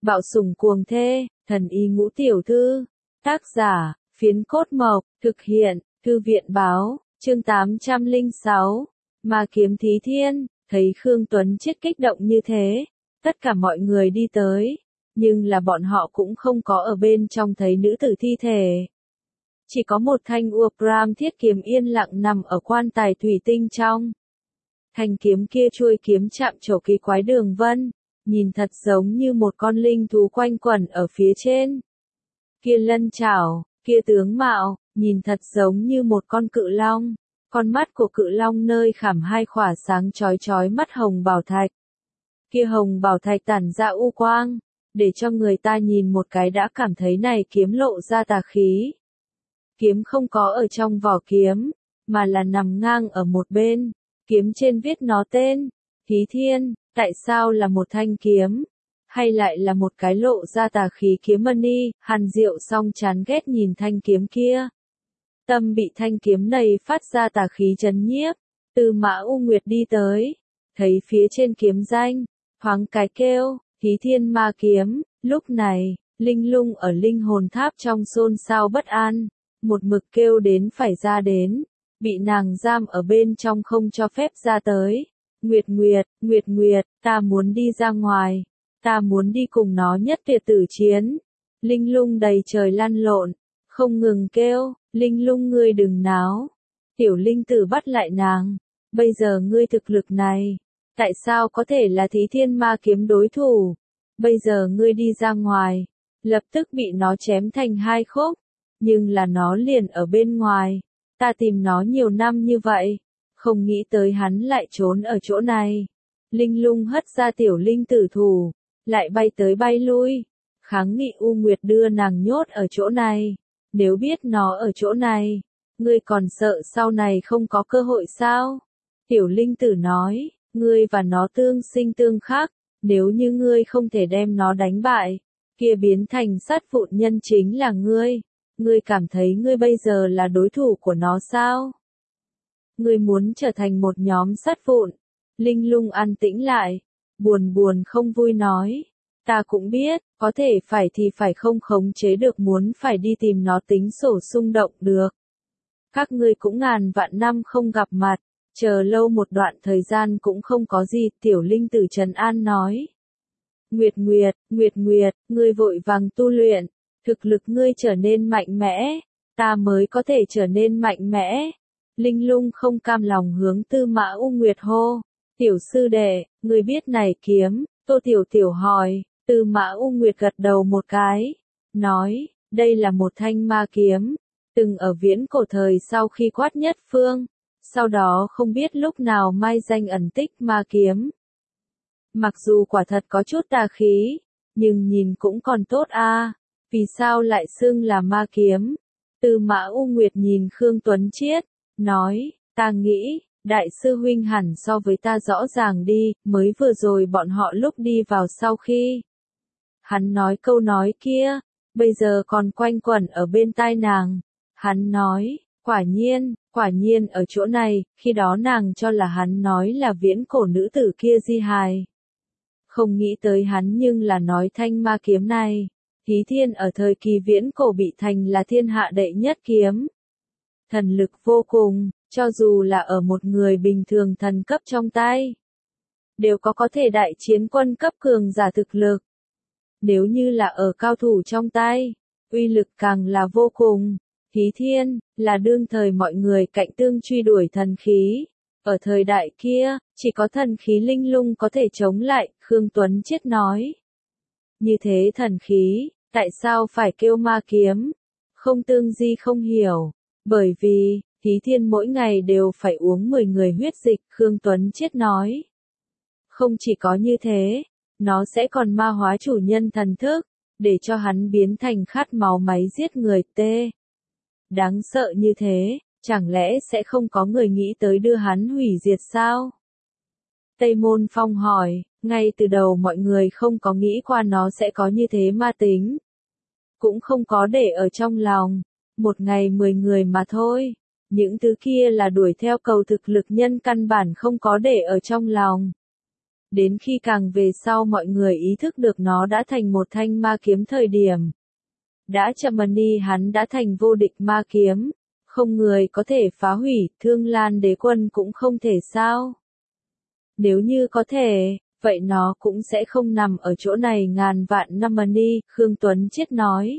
Bạo sủng cuồng thê, thần y ngũ tiểu thư. Tác giả, Phiến Cốt Mộc, thực hiện, Thư viện báo, chương 806. Ma kiếm Thí Thiên, thấy Khương Tuấn Chiết kích động như thế, tất cả mọi người đi tới, nhưng là bọn họ cũng không có ở bên trong thấy nữ tử thi thể. Chỉ có một thanh Urbram thiết kiếm yên lặng nằm ở quan tài thủy tinh trong. Thanh kiếm kia chuôi kiếm chạm trổ kỳ quái đường vân, nhìn thật giống như một con linh thú quanh quẩn ở phía trên. Kia lân chảo, kia tướng mạo, nhìn thật giống như một con cự long. Con mắt của cự long nơi khảm hai khỏa sáng chói chói mắt hồng bảo thạch. Kia hồng bảo thạch tản ra u quang, để cho người ta nhìn một cái đã cảm thấy này kiếm lộ ra tà khí. Kiếm không có ở trong vỏ kiếm, mà là nằm ngang ở một bên, kiếm trên viết nó tên, Thí Thiên. Tại sao là một thanh kiếm, hay lại là một cái lộ ra tà khí kiếm mani? Hàn Diệu song chán ghét nhìn thanh kiếm kia. Tâm bị thanh kiếm này phát ra tà khí chấn nhiếp. Tư Mã U Nguyệt đi tới, thấy phía trên kiếm danh, thoáng cái kêu, Thí Thiên ma kiếm. Lúc này, Linh Lung ở linh hồn tháp trong xôn xao bất an, một mực kêu đến phải ra đến, bị nàng giam ở bên trong không cho phép ra tới. Nguyệt Nguyệt, Nguyệt Nguyệt, ta muốn đi ra ngoài, ta muốn đi cùng nó nhất tuyệt tử chiến. Linh Lung đầy trời lăn lộn, không ngừng kêu, Linh Lung ngươi đừng náo. Tiểu Linh Tử bắt lại nàng, bây giờ ngươi thực lực này, tại sao có thể là Thí Thiên ma kiếm đối thủ? Bây giờ ngươi đi ra ngoài, lập tức bị nó chém thành hai khúc, nhưng là nó liền ở bên ngoài, ta tìm nó nhiều năm như vậy. Không nghĩ tới hắn lại trốn ở chỗ này. Linh Lung hất ra Tiểu Linh Tử thủ, lại bay tới bay lui, kháng nghị U Nguyệt đưa nàng nhốt ở chỗ này. Nếu biết nó ở chỗ này, ngươi còn sợ sau này không có cơ hội sao? Tiểu Linh Tử nói, ngươi và nó tương sinh tương khắc, nếu như ngươi không thể đem nó đánh bại, kia biến thành sát vụn nhân chính là ngươi. Ngươi cảm thấy ngươi bây giờ là đối thủ của nó sao? Ngươi muốn trở thành một nhóm sát vụn. Linh Lung an tĩnh lại, buồn buồn không vui nói, ta cũng biết, có thể phải thì phải không khống chế được, muốn phải đi tìm nó tính sổ xung động được. Các ngươi cũng ngàn vạn năm không gặp mặt, chờ lâu một đoạn thời gian cũng không có gì. Tiểu Linh Tử trấn an nói. Nguyệt Nguyệt, Nguyệt Nguyệt, ngươi vội vàng tu luyện, thực lực ngươi trở nên mạnh mẽ, ta mới có thể trở nên mạnh mẽ. Linh Lung không cam lòng hướng Tư Mã U Nguyệt hô, tiểu sư đệ, ngươi biết này kiếm? Tô Tiểu Tiểu hỏi. Tư Mã U Nguyệt gật đầu một cái, nói, đây là một thanh ma kiếm, từng ở viễn cổ thời sau khi quát nhất phương, sau đó không biết lúc nào mai danh ẩn tích ma kiếm. Mặc dù quả thật có chút tà khí, nhưng nhìn cũng còn tốt a. Vì sao lại xưng là ma kiếm? Tư Mã U Nguyệt nhìn Khương Tuấn Chiết, nói, ta nghĩ, đại sư huynh hẳn so với ta rõ ràng đi, mới vừa rồi bọn họ lúc đi vào sau khi hắn nói câu nói kia, bây giờ còn quanh quẩn ở bên tai nàng. Hắn nói, quả nhiên ở chỗ này, khi đó nàng cho là hắn nói là viễn cổ nữ tử kia di hài. Không nghĩ tới hắn nhưng là nói thanh ma kiếm này. Thí Thiên ở thời kỳ viễn cổ bị thành là thiên hạ đệ nhất kiếm. Thần lực vô cùng, cho dù là ở một người bình thường thần cấp trong tay, đều có thể đại chiến quân cấp cường giả thực lực. Nếu như là ở cao thủ trong tay, uy lực càng là vô cùng. Thí Thiên, là đương thời mọi người cạnh tương truy đuổi thần khí. Ở thời đại kia, chỉ có thần khí Linh Lung có thể chống lại, Khương Tuấn Chiết nói. Như thế thần khí, tại sao phải kêu ma kiếm? Không tương di không hiểu. Bởi vì, Thí Thiên mỗi ngày đều phải uống 10 người huyết dịch, Khương Tuấn Chiết nói. Không chỉ có như thế, nó sẽ còn ma hóa chủ nhân thần thức, để cho hắn biến thành khát máu máy giết người tê. Đáng sợ như thế, chẳng lẽ sẽ không có người nghĩ tới đưa hắn hủy diệt sao? Tây Môn Phong hỏi, ngay từ đầu mọi người không có nghĩ qua nó sẽ có như thế ma tính. Cũng không có để ở trong lòng, một ngày 10 người mà thôi. Những thứ kia là đuổi theo cầu thực lực nhân căn bản không có để ở trong lòng. Đến khi càng về sau mọi người ý thức được nó đã thành một thanh ma kiếm thời điểm. Đã chậm đi hắn đã thành vô địch ma kiếm. Không người có thể phá hủy, Thương Lan đế quân cũng không thể sao. Nếu như có thể, vậy nó cũng sẽ không nằm ở chỗ này ngàn vạn năm đi, Khương Tuấn Chiết nói.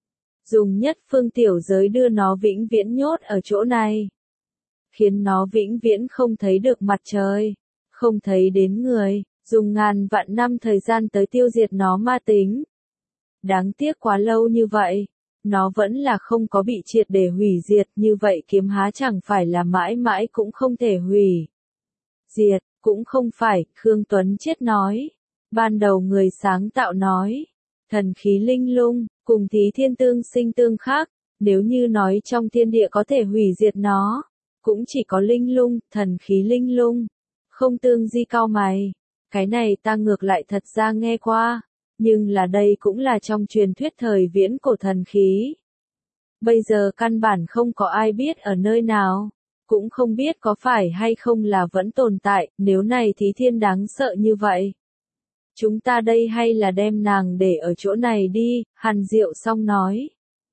Dùng nhất phương tiểu giới đưa nó vĩnh viễn nhốt ở chỗ này. Khiến nó vĩnh viễn không thấy được mặt trời, không thấy đến người, dùng ngàn vạn năm thời gian tới tiêu diệt nó ma tính. Đáng tiếc quá lâu như vậy, nó vẫn là không có bị triệt để hủy diệt, như vậy kiếm há chẳng phải là mãi mãi cũng không thể hủy diệt, cũng không phải, Khương Tuấn Chiết nói. Ban đầu người sáng tạo nói, thần khí linh lung, cùng Thí Thiên tương sinh tương khắc, nếu như nói trong thiên địa có thể hủy diệt nó, cũng chỉ có linh lung, thần khí linh lung, không tương di cao mày. Cái này ta ngược lại thật ra nghe qua, nhưng là đây cũng là trong truyền thuyết thời viễn cổ thần khí. Bây giờ căn bản không có ai biết ở nơi nào, cũng không biết có phải hay không là vẫn tồn tại, nếu này Thí Thiên đáng sợ như vậy. Chúng ta đây hay là đem nàng để ở chỗ này đi, Hàn Diệu Song nói.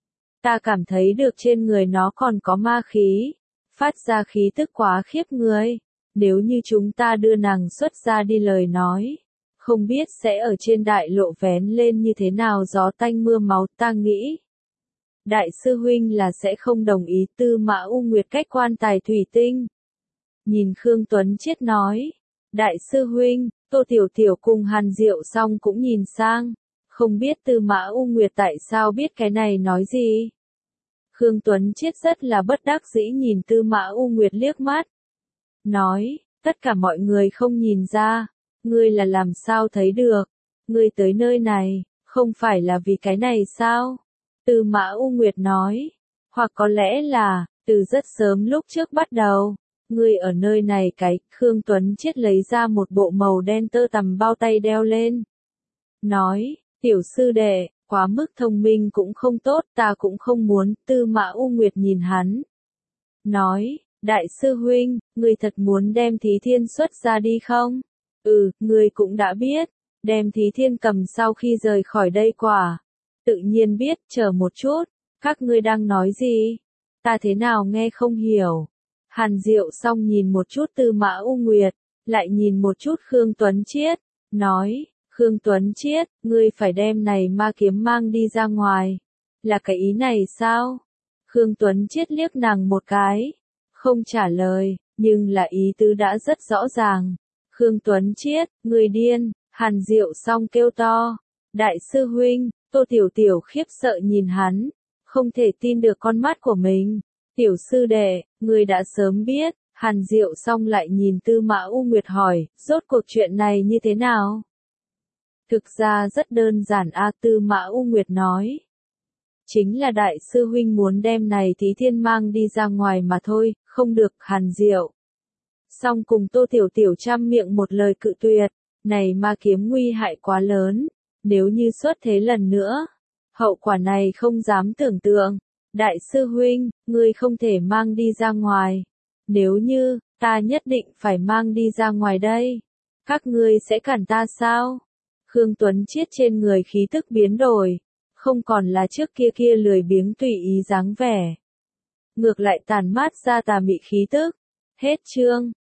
Ta cảm thấy được trên người nó còn có ma khí, phát ra khí tức quá khiếp người. Nếu như chúng ta đưa nàng xuất ra đi lời nói, không biết sẽ ở trên đại lộ vén lên như thế nào gió tanh mưa máu, ta nghĩ. Đại sư huynh là sẽ không đồng ý, Tư Mã U Nguyệt cách quan tài thủy tinh. Nhìn Khương Tuấn Chiết nói, đại sư huynh, Tô Tiểu Tiểu cùng Hàn Diệu Song cũng nhìn sang, không biết Tư Mã U Nguyệt tại sao biết cái này nói gì. Khương Tuấn Chiết rất là bất đắc dĩ nhìn Tư Mã U Nguyệt liếc mắt. Nói, tất cả mọi người không nhìn ra, ngươi là làm sao thấy được, ngươi tới nơi này, không phải là vì cái này sao? Tư Mã U Nguyệt nói, hoặc có lẽ là, từ rất sớm lúc trước bắt đầu, ngươi ở nơi này cái, Khương Tuấn Chiết lấy ra một bộ màu đen tơ tằm bao tay đeo lên. Nói, tiểu sư đệ, quá mức thông minh cũng không tốt, ta cũng không muốn, Tư Mã U Nguyệt nhìn hắn. Nói, đại sư huynh, ngươi thật muốn đem Thí Thiên xuất ra đi không? Ngươi cũng đã biết, đem Thí Thiên cầm sau khi rời khỏi đây quả. Tự nhiên biết, chờ một chút, các ngươi đang nói gì? Ta thế nào nghe không hiểu. Hàn Diệu Song nhìn một chút Tư Mã U Nguyệt, lại nhìn một chút Khương Tuấn Chiết, nói, Khương Tuấn Chiết, ngươi phải đem này ma kiếm mang đi ra ngoài. Là cái ý này sao? Khương Tuấn Chiết liếc nàng một cái, không trả lời, nhưng là ý tứ đã rất rõ ràng. Khương Tuấn Chiết, người điên, Hàn Diệu Song kêu to. Đại sư huynh, Tô Tiểu Tiểu khiếp sợ nhìn hắn, không thể tin được con mắt của mình. Tiểu sư đệ, người đã sớm biết, Hàn Diệu Song lại nhìn Tư Mã U Nguyệt hỏi, rốt cuộc chuyện này như thế nào? Thực ra rất đơn giản Tư Mã U Nguyệt nói. Chính là đại sư huynh muốn đem này Thí Thiên mang đi ra ngoài mà thôi, không được, Hàn Diệu. Song cùng Tô Tiểu Tiểu trăm miệng một lời cự tuyệt, này ma kiếm nguy hại quá lớn, nếu như xuất thế lần nữa, hậu quả này không dám tưởng tượng. Đại sư huynh, ngươi không thể mang đi ra ngoài. Nếu như, ta nhất định phải mang đi ra ngoài đây. Các ngươi sẽ cản ta sao? Khương Tuấn Chiết trên người khí tức biến đổi, không còn là trước kia kia lười biếng tùy ý dáng vẻ. Ngược lại tàn mát ra tà mị khí tức. Hết chương.